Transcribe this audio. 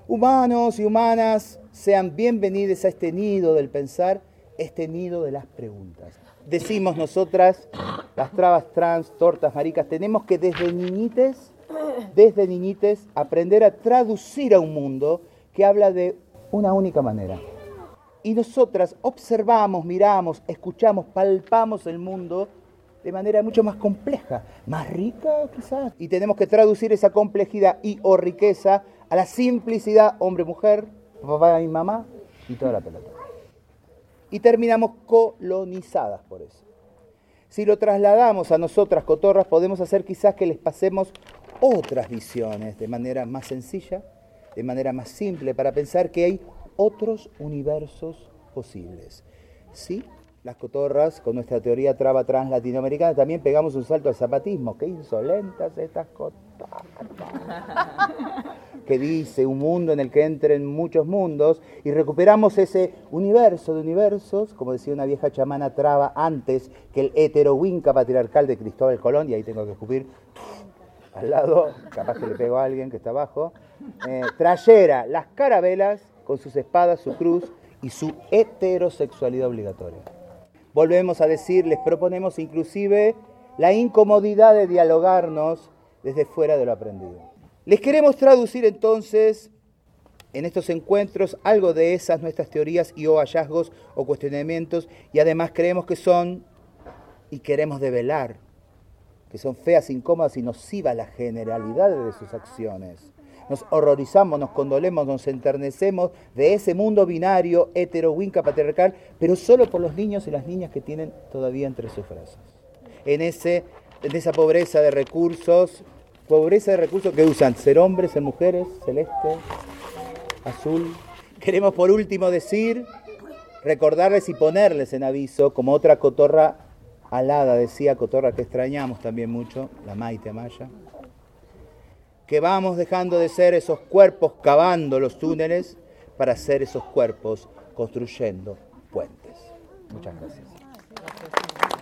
Humanos y humanas, sean bienvenidos a este nido del pensar, este nido de las preguntas. Decimos nosotras, las trabas trans, tortas, maricas, tenemos que desde niñites, aprender a traducir a un mundo que habla de una única manera. Y nosotras observamos, miramos, escuchamos, palpamos el mundo de manera mucho más compleja, más rica quizás. Y tenemos que traducir esa complejidad y o riqueza a la simplicidad hombre-mujer, papá y mamá y toda la pelota. Y terminamos colonizadas por eso. Si lo trasladamos a nosotras, cotorras, podemos hacer quizás que les pasemos otras visiones de manera más sencilla, de manera más simple, para pensar que hay otros universos posibles. ¿Sí? Las cotorras, con nuestra teoría traba trans latinoamericana, también pegamos un salto al zapatismo. ¡Qué insolentas estas cotorras! Que dice un mundo en el que entren muchos mundos y recuperamos ese universo de universos, como decía una vieja chamana traba antes que el hetero-winca patriarcal de Cristóbal Colón, y ahí tengo que escupir al lado, capaz que le pego a alguien que está abajo, trayera las carabelas con sus espadas, su cruz y su heterosexualidad obligatoria. Volvemos a decir, les proponemos inclusive la incomodidad de dialogarnos desde fuera de lo aprendido. Les queremos traducir entonces en estos encuentros algo de esas nuestras teorías y o hallazgos o cuestionamientos, y además creemos que son, y queremos develar, que son feas, incómodas y nocivas la generalidad de sus acciones. Nos horrorizamos, nos condolemos, nos enternecemos de ese mundo binario, hetero-winca patriarcal, pero solo por los niños y las niñas que tienen todavía entre sus brazos. En esa pobreza de recursos que usan ser hombres, ser mujeres, celeste, azul. Queremos por último recordarles y ponerles en aviso, como otra cotorra alada decía, cotorra que extrañamos también mucho, la Maite Amaya, que vamos dejando de ser esos cuerpos cavando los túneles para ser esos cuerpos construyendo puentes. Muchas gracias.